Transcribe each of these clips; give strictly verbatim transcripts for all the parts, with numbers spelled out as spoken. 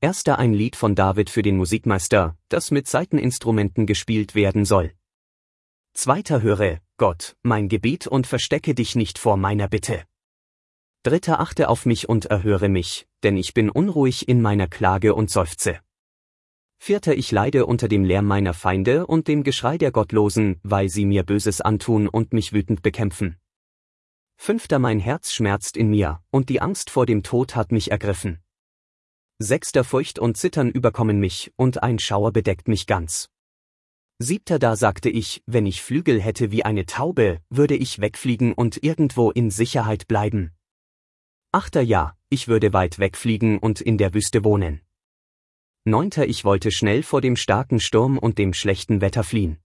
Erster ein Lied von David für den Musikmeister, das mit Saiteninstrumenten gespielt werden soll. Zweiter höre, Gott, mein Gebet und verstecke dich nicht vor meiner Bitte. Dritter achte auf mich und erhöre mich, denn ich bin unruhig in meiner Klage und seufze. Vierter ich leide unter dem Lärm meiner Feinde und dem Geschrei der Gottlosen, weil sie mir Böses antun und mich wütend bekämpfen. Fünfter mein Herz schmerzt in mir, und die Angst vor dem Tod hat mich ergriffen. Sechster Furcht und Zittern überkommen mich, und ein Schauer bedeckt mich ganz. Siebter da sagte ich, wenn ich Flügel hätte wie eine Taube, würde ich wegfliegen und irgendwo in Sicherheit bleiben. Achter ja, ich würde weit wegfliegen und in der Wüste wohnen. Neunter ich wollte schnell vor dem starken Sturm und dem schlechten Wetter fliehen.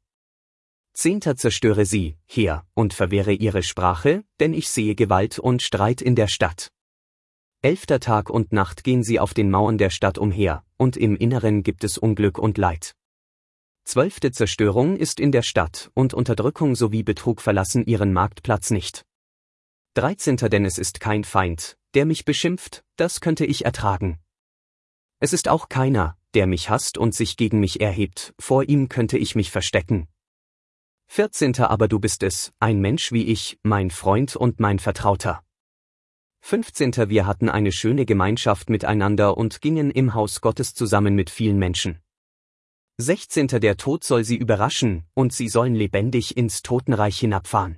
Zehnter zerstöre sie, Heer, und verwehre ihre Sprache, denn ich sehe Gewalt und Streit in der Stadt. Elfter Tag und Nacht gehen sie auf den Mauern der Stadt umher, und im Inneren gibt es Unglück und Leid. Zwölfte Zerstörung ist in der Stadt, und Unterdrückung sowie Betrug verlassen ihren Marktplatz nicht. Dreizehnter denn es ist kein Feind, der mich beschimpft, das könnte ich ertragen. Es ist auch keiner, der mich hasst und sich gegen mich erhebt, vor ihm könnte ich mich verstecken. Vierzehnter aber du bist es, ein Mensch wie ich, mein Freund und mein Vertrauter. Fünfzehnter wir hatten eine schöne Gemeinschaft miteinander und gingen im Haus Gottes zusammen mit vielen Menschen. Sechzehnter der Tod soll sie überraschen, und sie sollen lebendig ins Totenreich hinabfahren.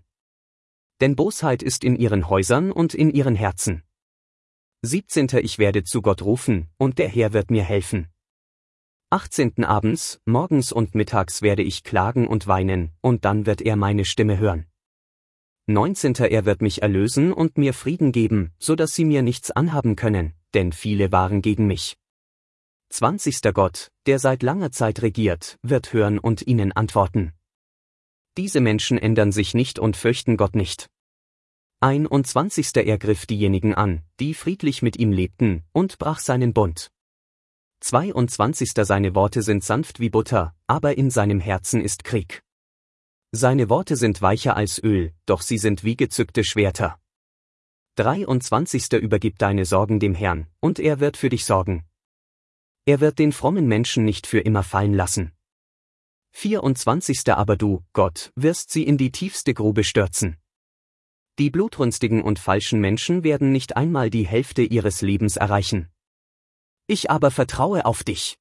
Denn Bosheit ist in ihren Häusern und in ihren Herzen. Siebzehnter ich werde zu Gott rufen, und der Herr wird mir helfen. Achtzehnten abends, morgens und mittags werde ich klagen und weinen, und dann wird er meine Stimme hören. Neunzehnter er wird mich erlösen und mir Frieden geben, so dass sie mir nichts anhaben können, denn viele waren gegen mich. Zwanzigster Gott, der seit langer Zeit regiert, wird hören und ihnen antworten. Diese Menschen ändern sich nicht und fürchten Gott nicht. Einundzwanzigster er griff diejenigen an, die friedlich mit ihm lebten, und brach seinen Bund. Zweiundzwanzigster seine Worte sind sanft wie Butter, aber in seinem Herzen ist Krieg. Seine Worte sind weicher als Öl, doch sie sind wie gezückte Schwerter. Dreiundzwanzigster übergib deine Sorgen dem Herrn, und er wird für dich sorgen. Er wird den frommen Menschen nicht für immer fallen lassen. Vierundzwanzigster aber du, Gott, wirst sie in die tiefste Grube stürzen. Die blutrünstigen und falschen Menschen werden nicht einmal die Hälfte ihres Lebens erreichen. Ich aber vertraue auf dich.